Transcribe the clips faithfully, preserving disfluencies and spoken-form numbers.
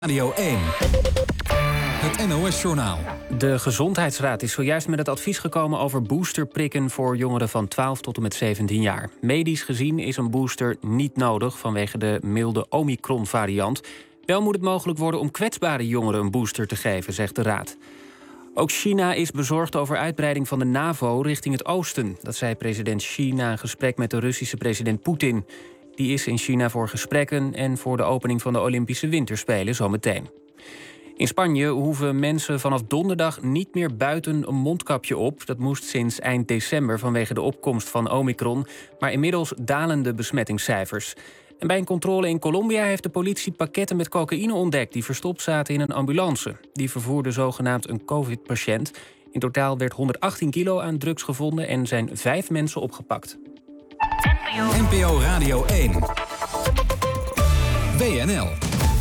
Radio één. Het N O S-journaal. De Gezondheidsraad is zojuist met het advies gekomen over boosterprikken voor jongeren van twaalf tot en met zeventien jaar. Medisch gezien is een booster niet nodig vanwege de milde Omicron-variant. Wel moet het mogelijk worden om kwetsbare jongeren een booster te geven, zegt de Raad. Ook China is bezorgd over uitbreiding van de NAVO richting het oosten. Dat zei president Xi na een gesprek met de Russische president Poetin. Die is in China voor gesprekken en voor de opening van de Olympische Winterspelen zometeen. In Spanje hoeven mensen vanaf donderdag niet meer buiten een mondkapje op. Dat moest sinds eind december vanwege de opkomst van Omicron. Maar inmiddels dalen de besmettingscijfers. En bij een controle in Colombia heeft de politie pakketten met cocaïne ontdekt die verstopt zaten in een ambulance. Die vervoerde zogenaamd een covid-patiënt. In totaal werd honderdachttien kilo aan drugs gevonden en zijn vijf mensen opgepakt. N P O Radio één. W N L.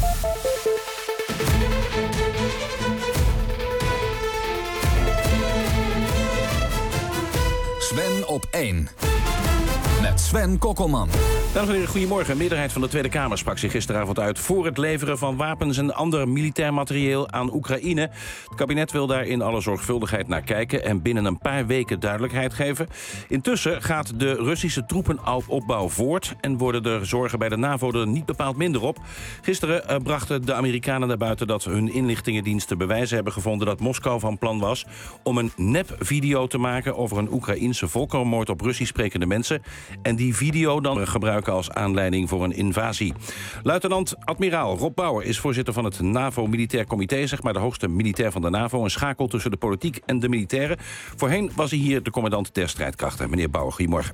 Sven op één. Met Sven Kokkelman. Dames en heren, goedemorgen. Een meerderheid van de Tweede Kamer sprak zich gisteravond uit voor het leveren van wapens en ander militair materieel aan Oekraïne. Het kabinet wil daar in alle zorgvuldigheid naar kijken en binnen een paar weken duidelijkheid geven. Intussen gaat de Russische troepenopbouw voort en worden de zorgen bij de NAVO er niet bepaald minder op. Gisteren uh, brachten de Amerikanen naar buiten dat hun inlichtingendiensten bewijzen hebben gevonden dat Moskou van plan was om een nep-video te maken over een Oekraïense volkerenmoord op Russisch sprekende mensen en die video dan gebruiken als aanleiding voor een invasie. Luitenant-admiraal Rob Bauer is voorzitter van het NAVO-militair comité, zeg maar de hoogste militair van de NAVO, een schakel tussen de politiek en de militairen. Voorheen was hij hier de commandant der strijdkrachten. Meneer Bauer, goedemorgen.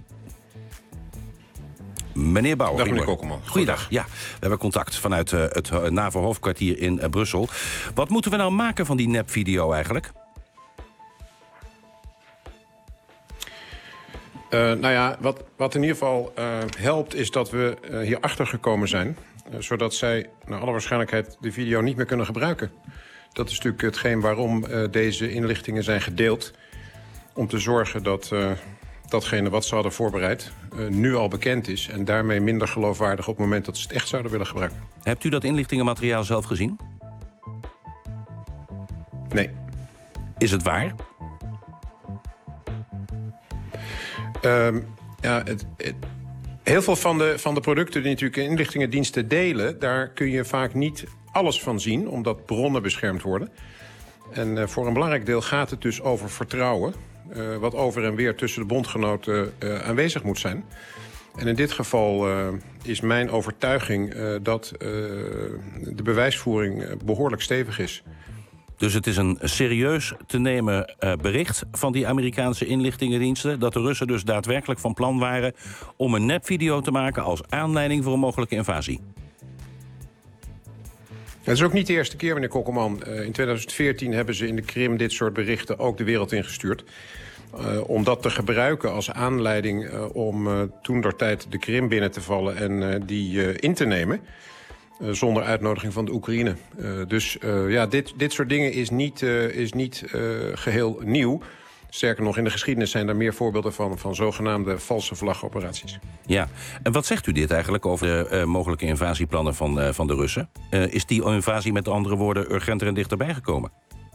Meneer Bauer, Dag, meneer Kokkelman. Goeiedag. Ja, we hebben contact vanuit uh, het uh, NAVO-hoofdkwartier in uh, Brussel. Wat moeten we nou maken van die nep-video eigenlijk? Uh, nou ja, wat, wat in ieder geval uh, helpt is dat we uh, hierachter gekomen zijn. Uh, zodat zij naar alle waarschijnlijkheid de video niet meer kunnen gebruiken. Dat is natuurlijk hetgeen waarom uh, deze inlichtingen zijn gedeeld. Om te zorgen dat uh, datgene wat ze hadden voorbereid uh, nu al bekend is. En daarmee minder geloofwaardig op het moment dat ze het echt zouden willen gebruiken. Hebt u dat inlichtingenmateriaal zelf gezien? Nee. Is het waar? Um, ja, het, het, heel veel van de, van de producten die natuurlijk inlichtingendiensten delen, daar kun je vaak niet alles van zien, omdat bronnen beschermd worden. En uh, voor een belangrijk deel gaat het dus over vertrouwen, uh, wat over en weer tussen de bondgenoten uh, aanwezig moet zijn. En in dit geval uh, is mijn overtuiging uh, dat uh, de bewijsvoering behoorlijk stevig is. Dus het is een serieus te nemen uh, bericht van die Amerikaanse inlichtingendiensten, dat de Russen dus daadwerkelijk van plan waren om een nepvideo te maken als aanleiding voor een mogelijke invasie. Het is ook niet de eerste keer, meneer Kokkelman. Uh, in tweeduizend veertien hebben ze in de Krim dit soort berichten ook de wereld ingestuurd. Uh, om dat te gebruiken als aanleiding uh, om uh, toentertijd de Krim binnen te vallen en uh, die uh, in te nemen. Uh, zonder uitnodiging van de Oekraïne. Uh, dus uh, ja, dit, dit soort dingen is niet, uh, is niet uh, geheel nieuw. Sterker nog, in de geschiedenis zijn er meer voorbeelden van, van zogenaamde valse vlagoperaties. Ja, en wat zegt u dit eigenlijk over de uh, mogelijke invasieplannen van, uh, van de Russen? Uh, is die invasie met andere woorden urgenter en dichterbij gekomen?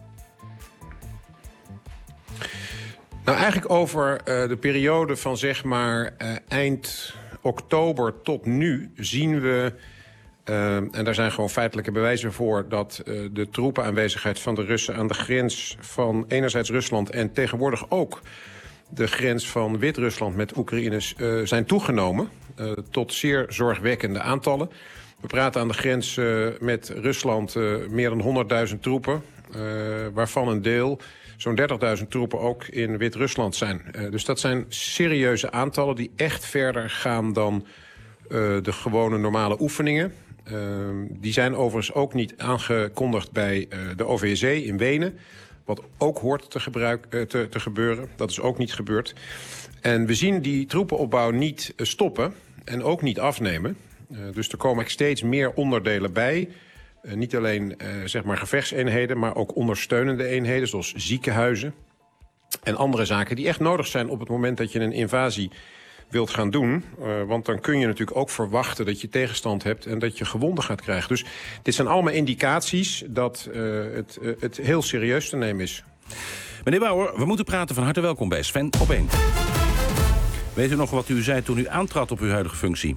Nou, eigenlijk over uh, de periode van zeg maar uh, eind oktober tot nu zien we, Uh, en daar zijn gewoon feitelijke bewijzen voor, dat uh, de troepenaanwezigheid van de Russen aan de grens van enerzijds Rusland en tegenwoordig ook de grens van Wit-Rusland met Oekraïne uh, zijn toegenomen. Uh, tot zeer zorgwekkende aantallen. We praten aan de grens uh, met Rusland uh, meer dan honderdduizend troepen, uh, waarvan een deel, zo'n dertigduizend troepen, ook in Wit-Rusland zijn. Uh, dus dat zijn serieuze aantallen die echt verder gaan dan uh, de gewone normale oefeningen. Uh, die zijn overigens ook niet aangekondigd bij uh, de O V S E in Wenen. Wat ook hoort te, gebruik, uh, te, te gebeuren. Dat is ook niet gebeurd. En we zien die troepenopbouw niet uh, stoppen en ook niet afnemen. Uh, dus er komen steeds meer onderdelen bij. Uh, niet alleen uh, zeg maar gevechtseenheden, maar ook ondersteunende eenheden, zoals ziekenhuizen en andere zaken die echt nodig zijn op het moment dat je een invasie wilt gaan doen. Uh, want dan kun je natuurlijk ook verwachten dat je tegenstand hebt en dat je gewonden gaat krijgen. Dus dit zijn allemaal indicaties dat uh, het, uh, het heel serieus te nemen is. Meneer Bauer, we moeten praten. Van harte welkom bij Sven op één. Weet u nog wat u zei toen u aantrad op uw huidige functie?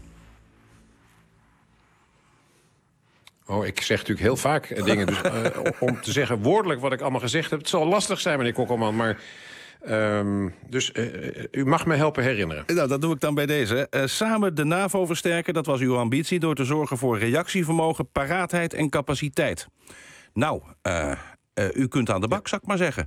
Oh, ik zeg natuurlijk heel vaak uh, dingen. Dus, uh, om te zeggen woordelijk wat ik allemaal gezegd heb, het zal lastig zijn, meneer Kokkelman, maar Um, dus uh, u mag me helpen herinneren. Nou, dat doe ik dan bij deze. Uh, samen de NAVO versterken, dat was uw ambitie, door te zorgen voor reactievermogen, paraatheid en capaciteit. Nou, uh, uh, u kunt aan de bak, zou ik maar zeggen.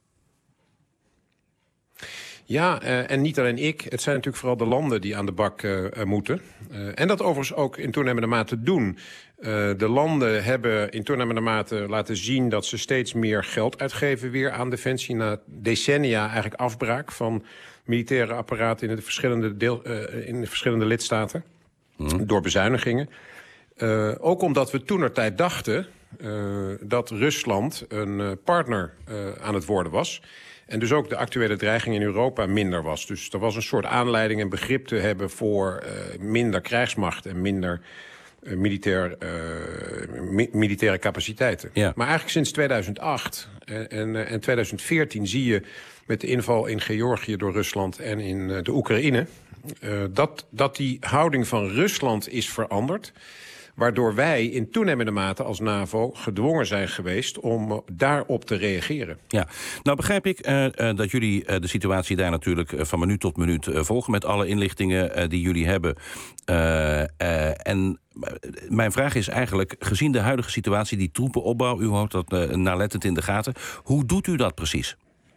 Ja, uh, en niet alleen ik. Het zijn natuurlijk vooral de landen die aan de bak uh, uh, moeten. Uh, en dat overigens ook in toenemende mate doen. Uh, de landen hebben in toenemende mate laten zien dat ze steeds meer geld uitgeven weer aan defensie. Na decennia eigenlijk afbraak van militaire apparaten in de verschillende, deel, uh, in de verschillende lidstaten. Mm. Door bezuinigingen. Uh, ook omdat we toentertijd dachten uh, dat Rusland een uh, partner uh, aan het worden was. En dus ook de actuele dreiging in Europa minder was. Dus er was een soort aanleiding en begrip te hebben voor uh, minder krijgsmacht en minder uh, militair, uh, mi militaire capaciteiten. Ja. Maar eigenlijk sinds tweeduizend acht en, en, en tweeduizend veertien zie je met de inval in Georgië door Rusland en in uh, de Oekraïne Uh, dat, dat die houding van Rusland is veranderd. Waardoor wij in toenemende mate als NAVO gedwongen zijn geweest om uh, daarop te reageren. Ja, nou begrijp ik uh, uh, dat jullie uh, de situatie daar natuurlijk uh, van minuut tot minuut uh, volgen met alle inlichtingen uh, die jullie hebben. Uh, uh, en mijn vraag is eigenlijk, gezien de huidige situatie, die troepenopbouw, u houdt dat uh, nauwlettend in de gaten. Hoe doet u dat precies?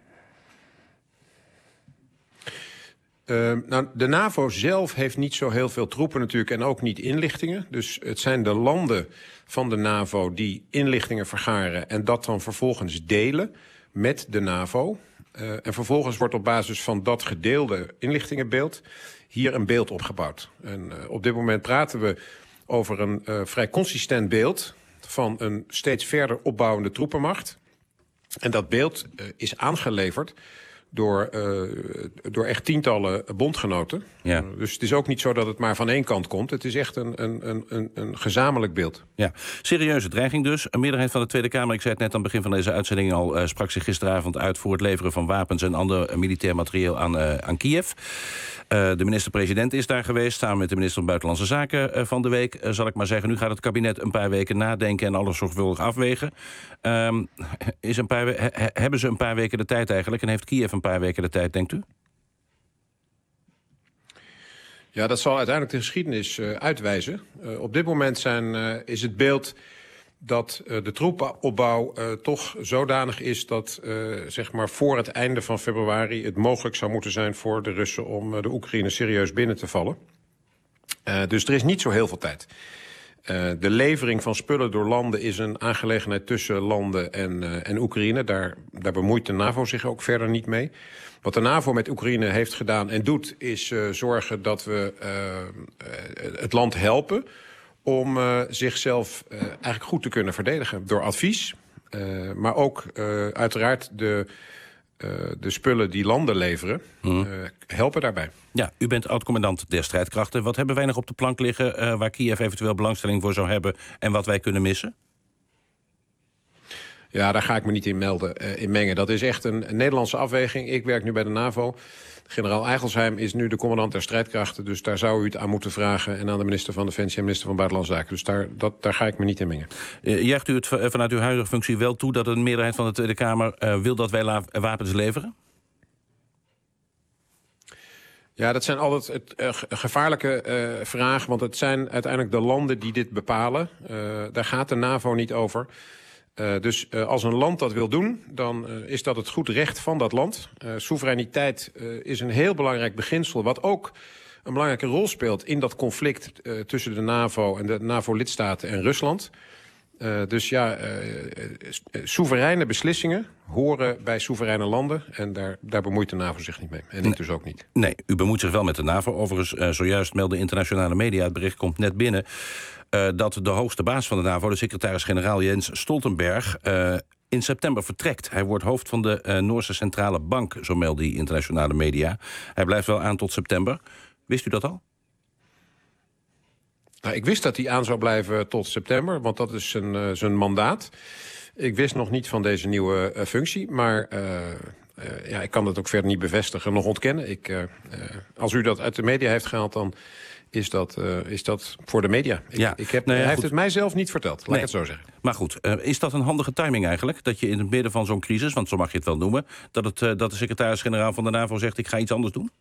Uh, nou, de NAVO zelf heeft niet zo heel veel troepen natuurlijk en ook niet inlichtingen. Dus het zijn de landen van de NAVO die inlichtingen vergaren en dat dan vervolgens delen met de NAVO. Uh, en vervolgens wordt op basis van dat gedeelde inlichtingenbeeld hier een beeld opgebouwd. En uh, op dit moment praten we over een uh, vrij consistent beeld van een steeds verder opbouwende troepenmacht. En dat beeld uh, is aangeleverd door, uh, door echt tientallen bondgenoten. Ja. Uh, dus het is ook niet zo dat het maar van één kant komt. Het is echt een, een, een, een gezamenlijk beeld. Ja, serieuze dreiging dus. Een meerderheid van de Tweede Kamer, ik zei het net aan het begin van deze uitzending al, uh, sprak zich gisteravond uit voor het leveren van wapens en ander militair materieel aan, uh, aan Kiev. Uh, de minister-president is daar geweest, samen met de minister van Buitenlandse Zaken uh, van de week, uh, zal ik maar zeggen. Nu gaat het kabinet een paar weken nadenken en alles zorgvuldig afwegen. Um, is een paar we- he- hebben ze een paar weken de tijd eigenlijk en heeft Kiev een paar weken de tijd, denkt u? Ja, dat zal uiteindelijk de geschiedenis uh, uitwijzen. Uh, op dit moment zijn, uh, is het beeld dat uh, de troepenopbouw uh, toch zodanig is dat uh, zeg maar voor het einde van februari het mogelijk zou moeten zijn voor de Russen om uh, de Oekraïne serieus binnen te vallen. Uh, dus er is niet zo heel veel tijd. Uh, de levering van spullen door landen is een aangelegenheid tussen landen en, uh, en Oekraïne. Daar, daar bemoeit de NAVO zich ook verder niet mee. Wat de NAVO met Oekraïne heeft gedaan en doet is uh, zorgen dat we uh, uh, het land helpen om uh, zichzelf uh, eigenlijk goed te kunnen verdedigen. Door advies, uh, maar ook uh, uiteraard de, uh, de spullen die landen leveren uh, helpen daarbij. Ja, u bent oud-commandant der strijdkrachten. Wat hebben wij nog op de plank liggen uh, waar Kiev eventueel belangstelling voor zou hebben en wat wij kunnen missen? Ja, daar ga ik me niet in melden, uh, in mengen. Dat is echt een, een Nederlandse afweging. Ik werk nu bij de NAVO. Generaal Eigelsheim is nu de commandant der strijdkrachten. Dus daar zou u het aan moeten vragen. En aan de minister van Defensie en minister van Buitenlandse Zaken. Dus daar, dat, daar ga ik me niet in mengen. Uh, juicht u het vanuit uw huidige functie wel toe dat een meerderheid van de Tweede Kamer uh, wil dat wij la- wapens leveren? Ja, dat zijn altijd het, uh, gevaarlijke uh, vragen. Want het zijn uiteindelijk de landen die dit bepalen. Uh, daar gaat de NAVO niet over. Uh, dus uh, als een land dat wil doen, dan uh, is dat het goed recht van dat land. Uh, soevereiniteit uh, is een heel belangrijk beginsel, wat ook een belangrijke rol speelt in dat conflict uh, tussen de NAVO en de NAVO-lidstaten en Rusland. Uh, dus ja, uh, uh, soevereine beslissingen horen bij soevereine landen. En daar, daar bemoeit de NAVO zich niet mee. En ik nee. dus ook niet. Nee, u bemoeit zich wel met de NAVO. Overigens, uh, zojuist melden internationale media, het bericht komt net binnen, Uh, dat de hoogste baas van de NAVO, de secretaris-generaal Jens Stoltenberg, Uh, in september vertrekt. Hij wordt hoofd van de uh, Noorse Centrale Bank, zo melden die internationale media. Hij blijft wel aan tot september. Wist u dat al? Nou, ik wist dat hij aan zou blijven tot september, want dat is zijn, uh, zijn mandaat. Ik wist nog niet van deze nieuwe uh, functie, maar uh, uh, ja, ik kan dat ook verder niet bevestigen, nog ontkennen. Ik, uh, uh, als u dat uit de media heeft gehaald, dan is dat, uh, is dat voor de media. Ik, ja. ik heb, nou ja, hij goed. heeft het mij zelf niet verteld, laat nee. ik het zo zeggen. Maar goed, uh, is dat een handige timing eigenlijk? Dat je in het midden van zo'n crisis, want zo mag je het wel noemen, dat, het, uh, dat de secretaris-generaal van de NAVO zegt, ik ga iets anders doen?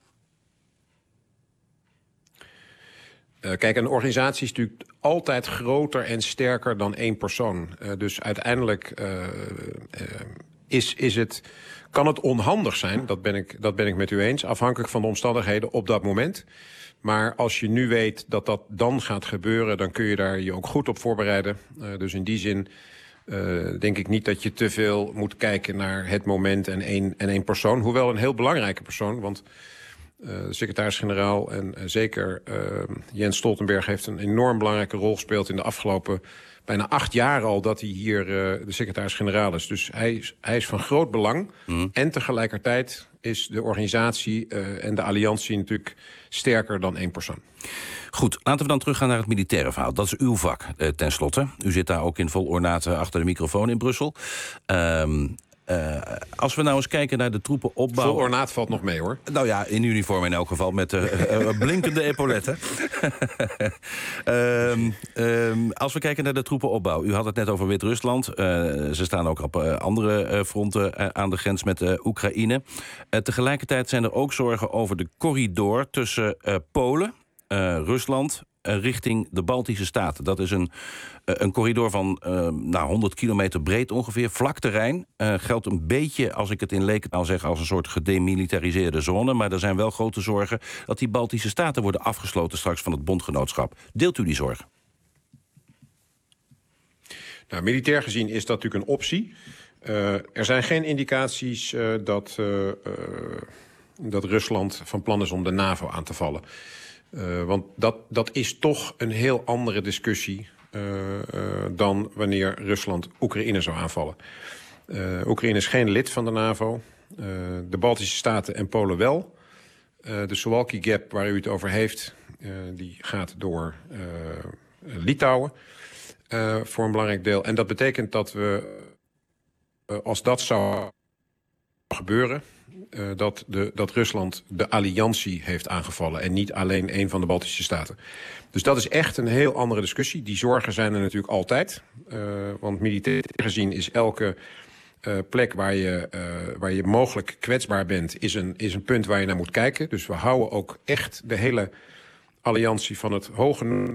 Uh, kijk, een organisatie is natuurlijk altijd groter en sterker dan één persoon. Uh, dus uiteindelijk uh, uh, is, is het, kan het onhandig zijn, dat ben, ik, dat ben ik met u eens, afhankelijk van de omstandigheden op dat moment. Maar als je nu weet dat dat dan gaat gebeuren, dan kun je daar je ook goed op voorbereiden. Uh, dus in die zin uh, denk ik niet dat je te veel moet kijken naar het moment en één, en één persoon. Hoewel een heel belangrijke persoon, want Uh, de secretaris-generaal en uh, zeker uh, Jens Stoltenberg heeft een enorm belangrijke rol gespeeld in de afgelopen bijna acht jaar al dat hij hier uh, de secretaris-generaal is. Dus hij is, hij is van groot belang. Mm. En tegelijkertijd is de organisatie uh, en de alliantie natuurlijk sterker dan één persoon. Goed, laten we dan teruggaan naar het militaire verhaal. Dat is uw vak, uh, tenslotte. U zit daar ook in vol ornaat achter de microfoon in Brussel. Um, Uh, als we nou eens kijken naar de troepenopbouw... Vol ornaat valt nog mee, hoor. Nou ja, in uniform in elk geval, met uh, uh, blinkende epauletten. um, um, als we kijken naar de troepenopbouw. U had het net over Wit-Rusland. Uh, ze staan ook op uh, andere uh, fronten uh, aan de grens met uh, Oekraïne. Uh, tegelijkertijd zijn er ook zorgen over de corridor tussen uh, Polen, uh, Rusland... richting de Baltische Staten. Dat is een, een corridor van uh, nou, honderd kilometer breed ongeveer, vlak terrein. Uh, geldt een beetje, als ik het in lekentaal zeg, als een soort gedemilitariseerde zone. Maar er zijn wel grote zorgen dat die Baltische Staten worden afgesloten straks van het bondgenootschap. Deelt u die zorgen? Nou, militair gezien is dat natuurlijk een optie. Uh, er zijn geen indicaties uh, dat, uh, uh, dat Rusland van plan is om de NAVO aan te vallen. Uh, want dat, dat is toch een heel andere discussie uh, uh, dan wanneer Rusland Oekraïne zou aanvallen. Uh, Oekraïne is geen lid van de NAVO. Uh, de Baltische Staten en Polen wel. Uh, de Suwalki Gap waar u het over heeft, uh, die gaat door uh, Litouwen uh, voor een belangrijk deel. En dat betekent dat we, uh, als dat zou gebeuren... Uh, dat, de, dat Rusland de alliantie heeft aangevallen en niet alleen een van de Baltische Staten. Dus dat is echt een heel andere discussie. Die zorgen zijn er natuurlijk altijd. Uh, want militair gezien is elke uh, plek waar je, uh, waar je mogelijk kwetsbaar bent, is een, is een punt waar je naar moet kijken. Dus we houden ook echt de hele alliantie van het hoge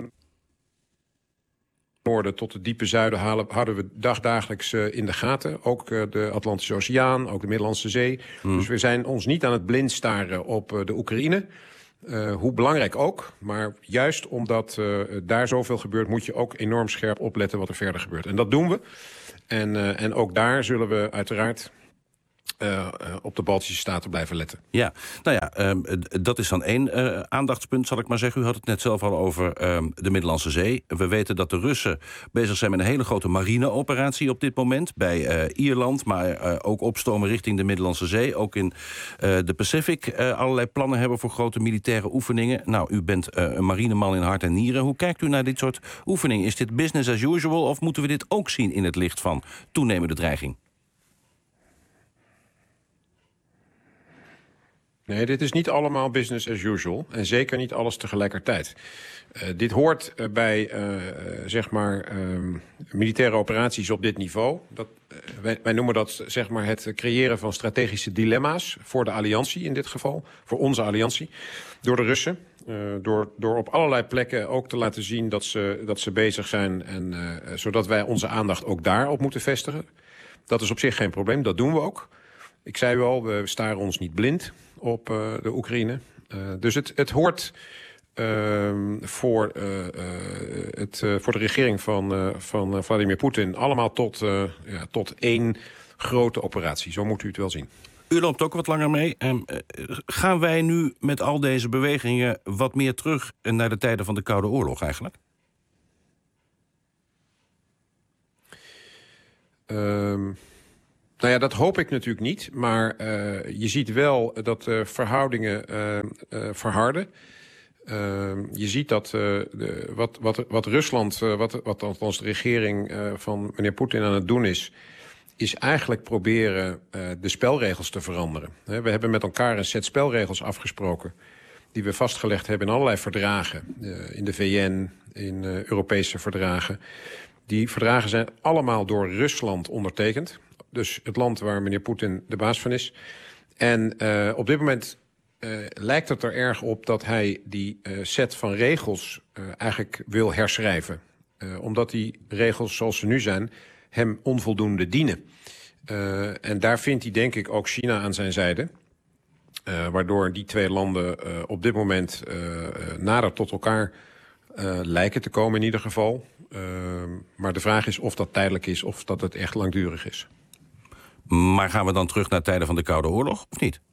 noorden tot het diepe zuiden halen, houden we dagdagelijks uh, in de gaten. Ook uh, de Atlantische Oceaan, ook de Middellandse Zee. Mm. Dus we zijn ons niet aan het blind staren op uh, de Oekraïne. Uh, hoe belangrijk ook. Maar juist omdat uh, daar zoveel gebeurt, moet je ook enorm scherp opletten wat er verder gebeurt. En dat doen we. En, uh, en ook daar zullen we uiteraard Uh, uh, op de Baltische Staten blijven letten. Ja, nou ja, um, dat is dan één uh, aandachtspunt, zal ik maar zeggen. U had het net zelf al over um, de Middellandse Zee. We weten dat de Russen bezig zijn met een hele grote marineoperatie op dit moment. Bij uh, Ierland, maar uh, ook opstomen richting de Middellandse Zee. Ook in uh, de Pacific uh, allerlei plannen hebben voor grote militaire oefeningen. Nou, u bent uh, een marineman in hart en nieren. Hoe kijkt u naar dit soort oefeningen? Is dit business as usual of moeten we dit ook zien in het licht van toenemende dreiging? Nee, dit is niet allemaal business as usual. En zeker niet alles tegelijkertijd. Uh, dit hoort uh, bij, uh, zeg maar, uh, militaire operaties op dit niveau. Dat, uh, wij, wij noemen dat, zeg maar, het creëren van strategische dilemma's voor de alliantie in dit geval. Voor onze alliantie. Door de Russen. Uh, door, door op allerlei plekken ook te laten zien dat ze, dat ze bezig zijn. En, uh, zodat wij onze aandacht ook daarop moeten vestigen. Dat is op zich geen probleem, dat doen we ook. Ik zei u al, we staren ons niet blind op uh, de Oekraïne. Uh, dus het, het hoort uh, voor, uh, uh, het, uh, voor de regering van, uh, van Vladimir Poetin allemaal tot, uh, ja, tot één grote operatie. Zo moet u het wel zien. U loopt ook wat langer mee. Um, uh, gaan wij nu met al deze bewegingen wat meer terug naar de tijden van de Koude Oorlog eigenlijk? Um... Nou ja, dat hoop ik natuurlijk niet. Maar uh, je ziet wel dat de verhoudingen uh, uh, verharden. Uh, je ziet dat uh, de, wat, wat, wat Rusland, uh, wat, wat althans de regering uh, van meneer Poetin aan het doen is, is eigenlijk proberen uh, de spelregels te veranderen. He, we hebben met elkaar een set spelregels afgesproken die we vastgelegd hebben in allerlei verdragen. Uh, in de V N, in uh, Europese verdragen. Die verdragen zijn allemaal door Rusland ondertekend. Dus het land waar meneer Poetin de baas van is. En uh, op dit moment uh, lijkt het er erg op dat hij die uh, set van regels uh, eigenlijk wil herschrijven. Uh, omdat die regels zoals ze nu zijn hem onvoldoende dienen. Uh, en daar vindt hij denk ik ook China aan zijn zijde. Uh, waardoor die twee landen uh, op dit moment uh, nader tot elkaar uh, lijken te komen in ieder geval. Uh, maar de vraag is of dat tijdelijk is of dat het echt langdurig is. Maar gaan we dan terug naar tijden van de Koude Oorlog, of niet?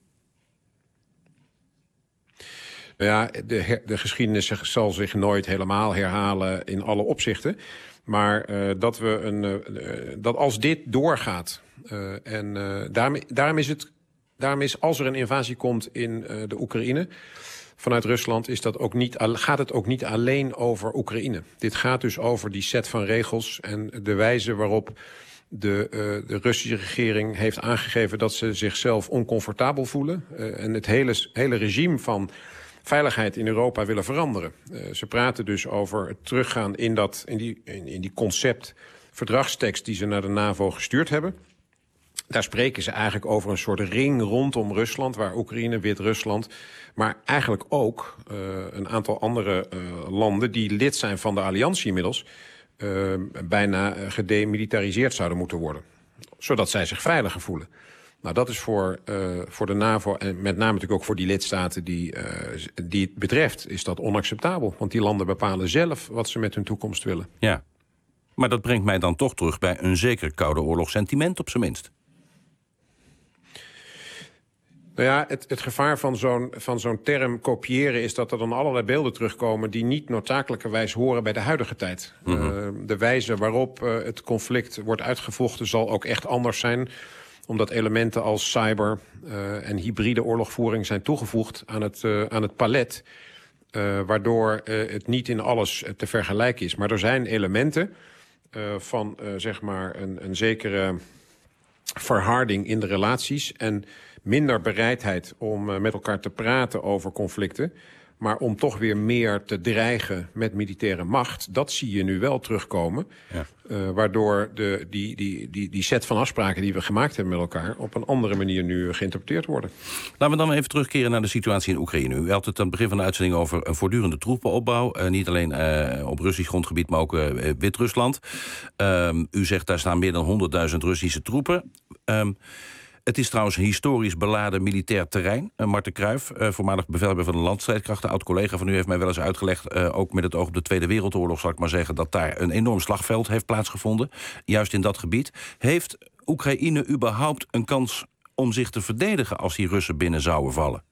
Nou ja, de, her, de geschiedenis zal zich nooit helemaal herhalen in alle opzichten. Maar uh, dat, we een, uh, dat als dit doorgaat... Uh, en uh, daarom, daarom is het... Daarom is, als er een invasie komt in uh, de Oekraïne vanuit Rusland, is dat ook niet, gaat het ook niet alleen over Oekraïne. Dit gaat dus over die set van regels en de wijze waarop de, uh, de Russische regering heeft aangegeven dat ze zichzelf oncomfortabel voelen. Uh, en het hele, hele regime van veiligheid in Europa willen veranderen. Uh, ze praten dus over het teruggaan in, dat, in, die, in, in die concept verdragstekst die ze naar de NAVO gestuurd hebben. Daar spreken ze eigenlijk over een soort ring rondom Rusland, waar Oekraïne, Wit-Rusland, maar eigenlijk ook uh, een aantal andere uh, landen die lid zijn van de alliantie inmiddels, uh, bijna gedemilitariseerd zouden moeten worden. Zodat zij zich veiliger voelen. Nou, dat is voor, uh, voor de NAVO en met name natuurlijk ook voor die lidstaten die, uh, die het betreft, is dat onacceptabel. Want die landen bepalen zelf wat ze met hun toekomst willen. Ja, maar dat brengt mij dan toch terug bij een zeker Koude Oorlog sentiment op zijn minst. Nou ja, het, het gevaar van zo'n van zo'n term kopiëren is dat er dan allerlei beelden terugkomen die niet noodzakelijkerwijs horen bij de huidige tijd. Mm-hmm. Uh, de wijze waarop uh, het conflict wordt uitgevochten zal ook echt anders zijn, omdat elementen als cyber uh, en hybride oorlogvoering zijn toegevoegd aan het, uh, aan het palet, uh, waardoor uh, het niet in alles te vergelijken is. Maar er zijn elementen uh, van uh, zeg maar een, een zekere verharding in de relaties en minder bereidheid om uh, met elkaar te praten over conflicten, maar om toch weer meer te dreigen met militaire macht. Dat zie je nu wel terugkomen. Ja. Uh, waardoor de, die, die, die, die set van afspraken die we gemaakt hebben met elkaar op een andere manier nu geïnterpreteerd worden. Laten we dan even terugkeren naar de situatie in Oekraïne. U had het aan het begin van de uitzending over een voortdurende troepenopbouw. Uh, niet alleen uh, op Russisch grondgebied, maar ook uh, Wit-Rusland. Um, u zegt daar staan meer dan honderdduizend Russische troepen. Um, Het is trouwens een historisch beladen militair terrein. Uh, Marten Kruijf, uh, voormalig bevelhebber van de landstrijdkrachten, oud-collega van u, heeft mij wel eens uitgelegd, uh, ook met het oog op de Tweede Wereldoorlog, zal ik maar zeggen, dat daar een enorm slagveld heeft plaatsgevonden, juist in dat gebied. Heeft Oekraïne überhaupt een kans om zich te verdedigen als die Russen binnen zouden vallen?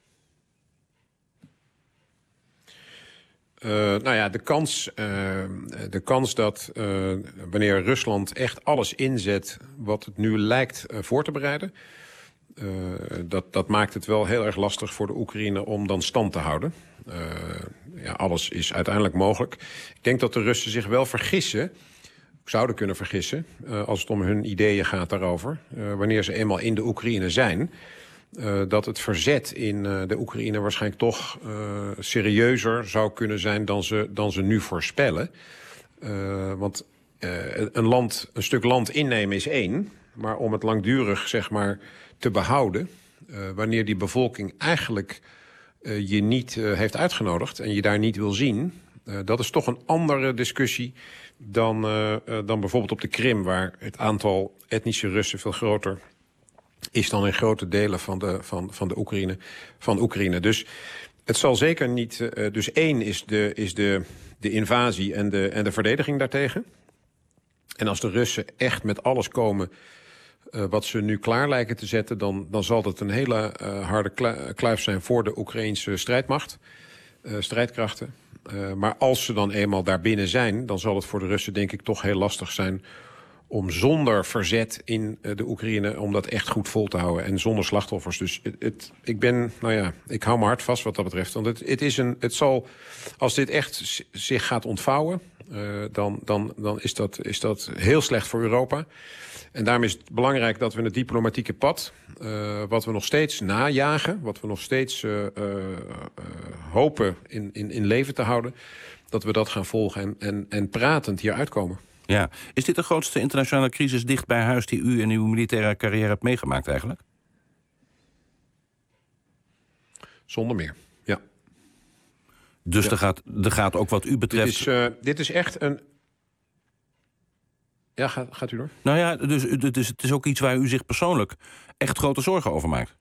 Uh, nou ja, de kans, uh, de kans dat uh, wanneer Rusland echt alles inzet wat het nu lijkt uh, voor te bereiden, uh, dat, dat maakt het wel heel erg lastig voor de Oekraïne om dan stand te houden. Uh, ja, alles is uiteindelijk mogelijk. Ik denk dat de Russen zich wel vergissen, zouden kunnen vergissen, uh, als het om hun ideeën gaat daarover, uh, wanneer ze eenmaal in de Oekraïne zijn, Uh, dat het verzet in uh, de Oekraïne waarschijnlijk toch uh, serieuzer zou kunnen zijn dan ze, dan ze nu voorspellen. Uh, want uh, een, land, een stuk land innemen is één, maar om het langdurig zeg maar, te behouden, uh, wanneer die bevolking eigenlijk uh, je niet uh, heeft uitgenodigd en je daar niet wil zien, uh, dat is toch een andere discussie dan, uh, uh, dan bijvoorbeeld op de Krim, waar het aantal etnische Russen veel groter is dan in grote delen van de, van, van de Oekraïne, van Oekraïne. Dus het zal zeker niet. Uh, dus één is, de, is de, de invasie en de, en de verdediging daartegen. En als de Russen echt met alles komen uh, wat ze nu klaar lijken te zetten, dan, dan zal dat een hele uh, harde kluif zijn voor de Oekraïnse strijdmacht, uh, strijdkrachten. Uh, maar als ze dan eenmaal daar binnen zijn, dan zal het voor de Russen denk ik toch heel lastig zijn om zonder verzet in uh, de Oekraïne, om dat echt goed vol te houden en zonder slachtoffers. Dus het, het, ik ben, nou ja, ik hou me hard vast wat dat betreft. Want het, het is een, het zal, als dit echt zich gaat ontvouwen, uh, dan, dan, dan is dat, is dat heel slecht voor Europa. En daarom is het belangrijk dat we het diplomatieke pad, uh, wat we nog steeds najagen, wat we nog steeds uh, uh, uh, hopen in, in, in leven te houden, dat we dat gaan volgen en, en, en pratend hier uitkomen. Ja. Is dit de grootste internationale crisis dicht bij huis die u in uw militaire carrière hebt meegemaakt eigenlijk? Zonder meer, ja. Dus ja. er, gaat, er gaat ook wat u betreft... Dit is, uh, dit is echt een... Ja, gaat, gaat u door? Nou ja, dus het is, het is ook iets waar u zich persoonlijk echt grote zorgen over maakt.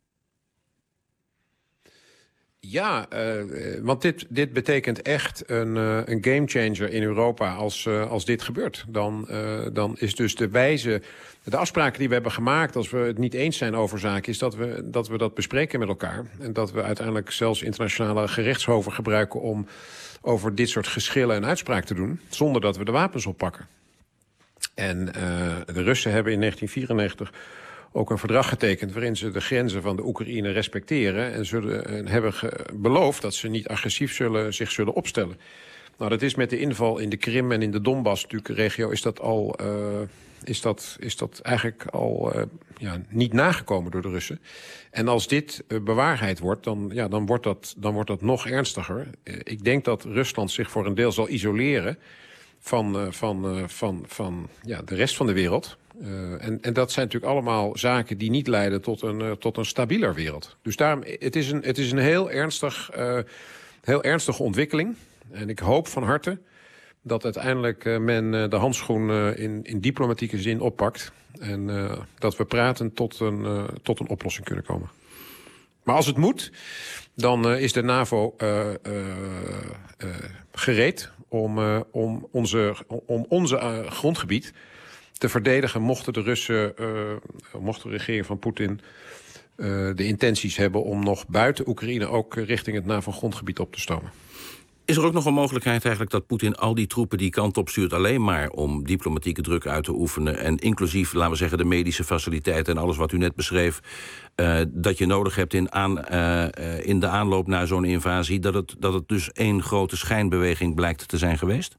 Ja, uh, want dit, dit betekent echt een, uh, een gamechanger in Europa als, uh, als dit gebeurt. Dan, uh, dan is dus de wijze, de afspraken die we hebben gemaakt, als we het niet eens zijn over zaken, is dat we dat, we dat bespreken met elkaar. En dat we uiteindelijk zelfs internationale gerechtshoven gebruiken om over dit soort geschillen een uitspraak te doen, zonder dat we de wapens oppakken. En uh, de Russen hebben in negentien vierennegentig ook een verdrag getekend waarin ze de grenzen van de Oekraïne respecteren en zullen, en hebben ge, beloofd dat ze niet agressief zullen, zich zullen opstellen. Nou, dat is met de inval in de Krim en in de Donbass natuurlijk regio is dat al uh, is dat, is dat eigenlijk al uh, ja, niet nagekomen door de Russen. En als dit uh, bewaarheid wordt, dan, ja, dan, wordt dat, dan wordt dat nog ernstiger. Uh, ik denk dat Rusland zich voor een deel zal isoleren van, uh, van, uh, van, van ja, de rest van de wereld. Uh, en, en dat zijn natuurlijk allemaal zaken die niet leiden tot een, uh, tot een stabieler wereld. Dus daarom, het is een, het is een heel, ernstig, uh, heel ernstige ontwikkeling. En ik hoop van harte dat uiteindelijk uh, men uh, de handschoen uh, in, in diplomatieke zin oppakt. En uh, dat we praten tot een, uh, tot een oplossing kunnen komen. Maar als het moet, dan uh, is de NAVO uh, uh, uh, gereed om, uh, om onze, om onze uh, grondgebied te verdedigen mochten de Russen, uh, mocht de regering van Poetin uh, de intenties hebben om nog buiten Oekraïne ook richting het NAVO-grondgebied op te stomen. Is er ook nog een mogelijkheid eigenlijk dat Poetin al die troepen die kant op stuurt alleen maar om diplomatieke druk uit te oefenen en inclusief, laten we zeggen, de medische faciliteiten en alles wat u net beschreef, uh, dat je nodig hebt in, aan, uh, uh, in de aanloop naar zo'n invasie, dat het, dat het dus één grote schijnbeweging blijkt te zijn geweest?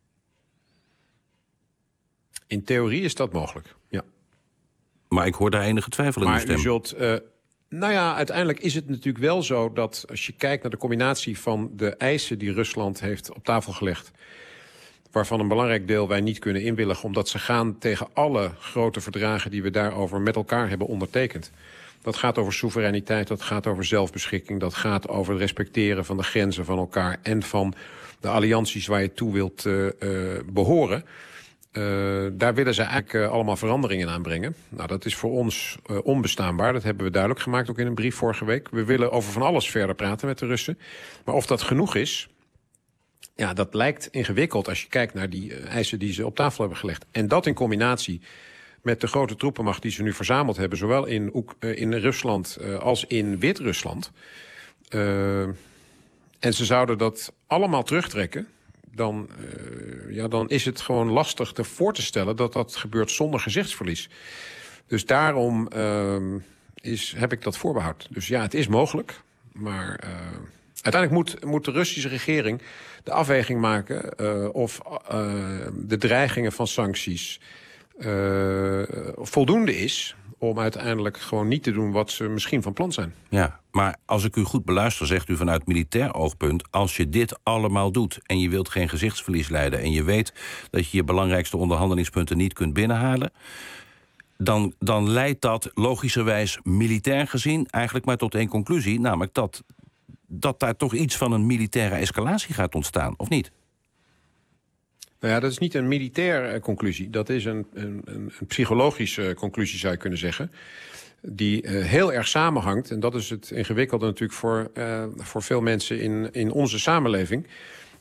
In theorie is dat mogelijk, ja. Maar ik hoor daar enige twijfel in uw stem. Maar u zult, uh, nou ja, uiteindelijk is het natuurlijk wel zo dat als je kijkt naar de combinatie van de eisen die Rusland heeft op tafel gelegd, waarvan een belangrijk deel wij niet kunnen inwilligen, omdat ze gaan tegen alle grote verdragen die we daarover met elkaar hebben ondertekend. Dat gaat over soevereiniteit, dat gaat over zelfbeschikking, dat gaat over het respecteren van de grenzen van elkaar en van de allianties waar je toe wilt uh, uh, behoren. Uh, daar willen ze eigenlijk uh, allemaal veranderingen aanbrengen. Nou, dat is voor ons uh, onbestaanbaar. Dat hebben we duidelijk gemaakt, ook in een brief vorige week. We willen over van alles verder praten met de Russen. Maar of dat genoeg is, ja, dat lijkt ingewikkeld als je kijkt naar die uh, eisen die ze op tafel hebben gelegd. En dat in combinatie met de grote troepenmacht die ze nu verzameld hebben, zowel in, Oek uh, in Rusland uh, als in Wit-Rusland. Uh, en ze zouden dat allemaal terugtrekken. Dan, uh, ja, dan is het gewoon lastig te voor te stellen dat dat gebeurt zonder gezichtsverlies. Dus daarom uh, is, heb ik dat voorbehoud. Dus ja, het is mogelijk. Maar uh, uiteindelijk moet, moet de Russische regering de afweging maken uh, of uh, de dreigingen van sancties uh, voldoende is om uiteindelijk gewoon niet te doen wat ze misschien van plan zijn. Ja, maar als ik u goed beluister, zegt u vanuit militair oogpunt, als je dit allemaal doet en je wilt geen gezichtsverlies leiden en je weet dat je je belangrijkste onderhandelingspunten niet kunt binnenhalen, dan, dan leidt dat logischerwijs militair gezien eigenlijk maar tot één conclusie, namelijk dat, dat daar toch iets van een militaire escalatie gaat ontstaan, of niet? Nou ja, dat is niet een militaire uh, conclusie. Dat is een, een, een psychologische conclusie, zou je kunnen zeggen. Die uh, heel erg samenhangt. En dat is het ingewikkelde natuurlijk voor, uh, voor veel mensen in, in onze samenleving.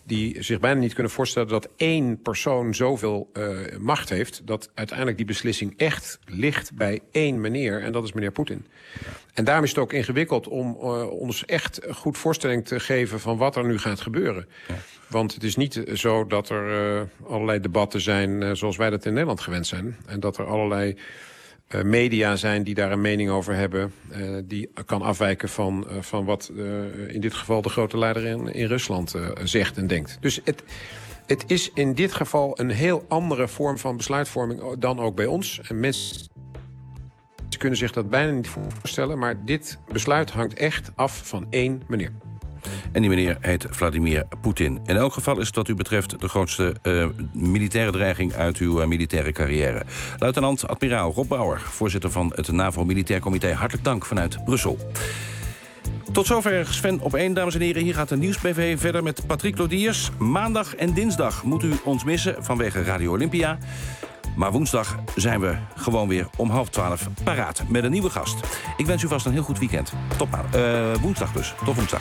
die zich bijna niet kunnen voorstellen dat één persoon zoveel uh, macht heeft, dat uiteindelijk die beslissing echt ligt bij één meneer, en dat is meneer Poetin. Ja. En daarom is het ook ingewikkeld om uh, ons echt goed voorstelling te geven van wat er nu gaat gebeuren. Ja. Want het is niet zo dat er uh, allerlei debatten zijn uh, zoals wij dat in Nederland gewend zijn. En dat er allerlei uh, media zijn die daar een mening over hebben, uh, die kan afwijken van, uh, van wat uh, in dit geval de grote leider in, in Rusland uh, zegt en denkt. Dus het, het is in dit geval een heel andere vorm van besluitvorming dan ook bij ons. En mensen kunnen zich dat bijna niet voorstellen, maar dit besluit hangt echt af van één meneer. En die meneer heet Vladimir Poetin. In elk geval is het wat u betreft de grootste uh, militaire dreiging uit uw uh, militaire carrière. Luitenant-admiraal Rob Bauer, voorzitter van het NAVO Militair Comité. Hartelijk dank vanuit Brussel. Tot zover Sven op één, dames en heren. Hier gaat de Nieuws B V verder met Patrick Lodiers. Maandag en dinsdag moet u ons missen vanwege Radio Olympia. Maar woensdag zijn we gewoon weer om half twaalf paraat met een nieuwe gast. Ik wens u vast een heel goed weekend. Tot uh, woensdag dus. Tot woensdag.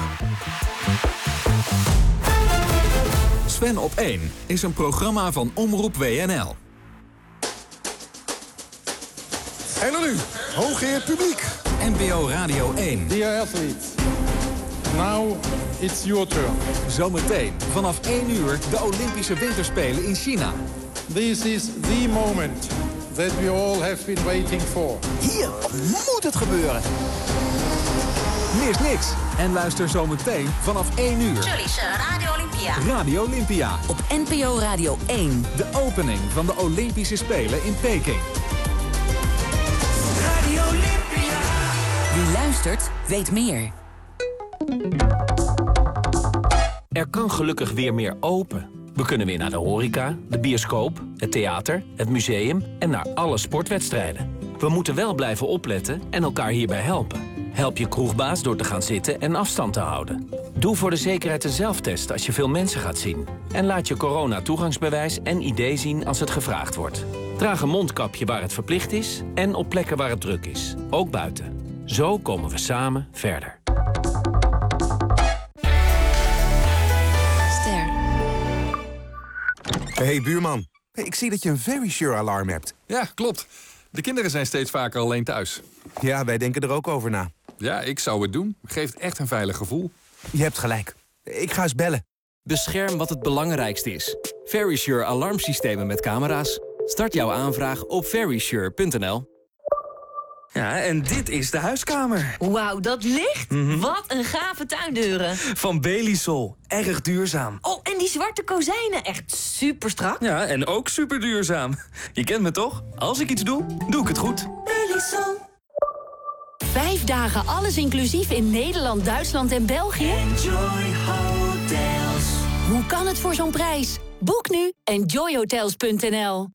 Sven op één is een programma van Omroep W N L. En dan nu, hooggeëerd publiek. N P O Radio één. Dear athletes, now it's your turn. Zometeen vanaf één uur de Olympische Winterspelen in China. This is the moment that we all have been waiting for. Hier moet het gebeuren. Mis niks. En luister zometeen vanaf één uur. 这里是 Radio Olympia. Radio Olympia. Op N P O Radio één. De opening van de Olympische Spelen in Peking. Radio Olympia. Wie luistert, weet meer. Er kan gelukkig weer meer open. We kunnen weer naar de horeca, de bioscoop, het theater, het museum en naar alle sportwedstrijden. We moeten wel blijven opletten en elkaar hierbij helpen. Help je kroegbaas door te gaan zitten en afstand te houden. Doe voor de zekerheid een zelftest als je veel mensen gaat zien. En laat je corona-toegangsbewijs en I D zien als het gevraagd wordt. Draag een mondkapje waar het verplicht is en op plekken waar het druk is. Ook buiten. Zo komen we samen verder. Hey buurman, ik zie dat je een Verisure-alarm hebt. Ja, klopt. De kinderen zijn steeds vaker alleen thuis. Ja, wij denken er ook over na. Ja, ik zou het doen. Geeft echt een veilig gevoel. Je hebt gelijk. Ik ga eens bellen. Bescherm wat het belangrijkste is. Verisure alarmsystemen met camera's. Start jouw aanvraag op verisure punt n l. Ja, en dit is de huiskamer. Wauw, dat licht? Mm-hmm. Wat een gave tuindeuren. Van Belisol. Erg duurzaam. Oh, en die zwarte kozijnen. Echt super strak. Ja, en ook super duurzaam. Je kent me toch? Als ik iets doe, doe ik het goed. Belisol. Vijf dagen alles inclusief in Nederland, Duitsland en België? Enjoy Hotels. Hoe kan het voor zo'n prijs? Boek nu enjoy hotels punt n l.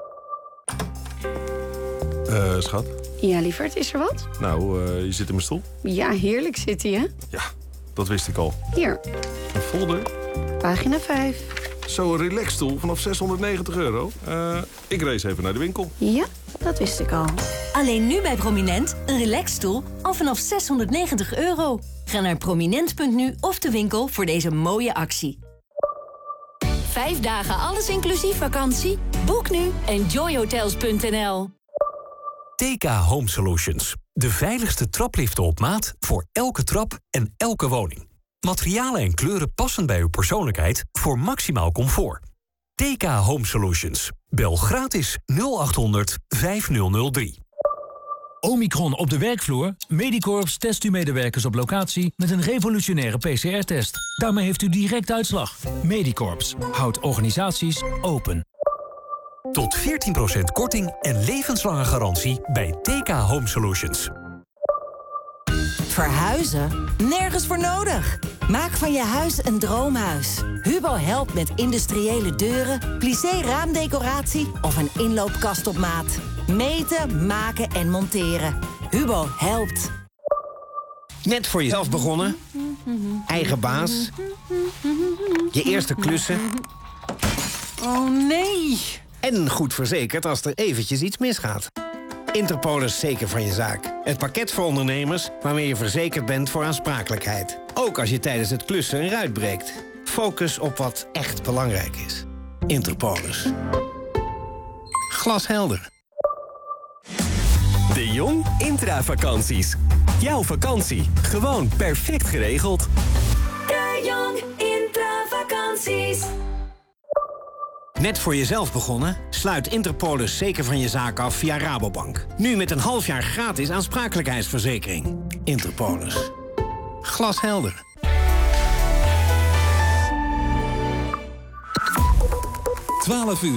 Eh, uh, schat? Ja, lieverd, is er wat? Nou, uh, je zit in mijn stoel. Ja, heerlijk zit hij, hè? Ja, dat wist ik al. Hier. Een folder. Pagina vijf. Zo'n relaxstoel vanaf zeshonderdnegentig euro. Uh, ik race even naar de winkel. Ja, dat wist ik al. Alleen nu bij Prominent, een relaxstoel al vanaf zeshonderdnegentig euro. Ga naar prominent punt n u of de winkel voor deze mooie actie. Vijf dagen alles inclusief vakantie? Boek nu enjoy hotels punt n l. T K Home Solutions. De veiligste trapliften op maat voor elke trap en elke woning. Materialen en kleuren passend bij uw persoonlijkheid voor maximaal comfort. T K Home Solutions. Bel gratis nul acht honderd vijfnul drie. Omicron op de werkvloer? Medicorps test uw medewerkers op locatie met een revolutionaire P C R-test. Daarmee heeft u direct uitslag. Medicorps houdt organisaties open. Tot veertien procent korting en levenslange garantie bij T K Home Solutions. Verhuizen? Nergens voor nodig. Maak van je huis een droomhuis. Hubo helpt met industriële deuren, plissé raamdecoratie of een inloopkast op maat. Meten, maken en monteren. Hubo helpt. Net voor jezelf begonnen? Eigen baas? Je eerste klussen? Oh nee! En goed verzekerd als er eventjes iets misgaat. Interpolis is zeker van je zaak. Het pakket voor ondernemers waarmee je verzekerd bent voor aansprakelijkheid. Ook als je tijdens het klussen een ruit breekt. Focus op wat echt belangrijk is. Interpolis. Glashelder. De Jong Intravakanties. Jouw vakantie, gewoon perfect geregeld. De Jong Intravakanties. Net voor jezelf begonnen? Sluit Interpolis zeker van je zaak af via Rabobank. Nu met een half jaar gratis aansprakelijkheidsverzekering. Interpolis. Glashelder. twaalf uur.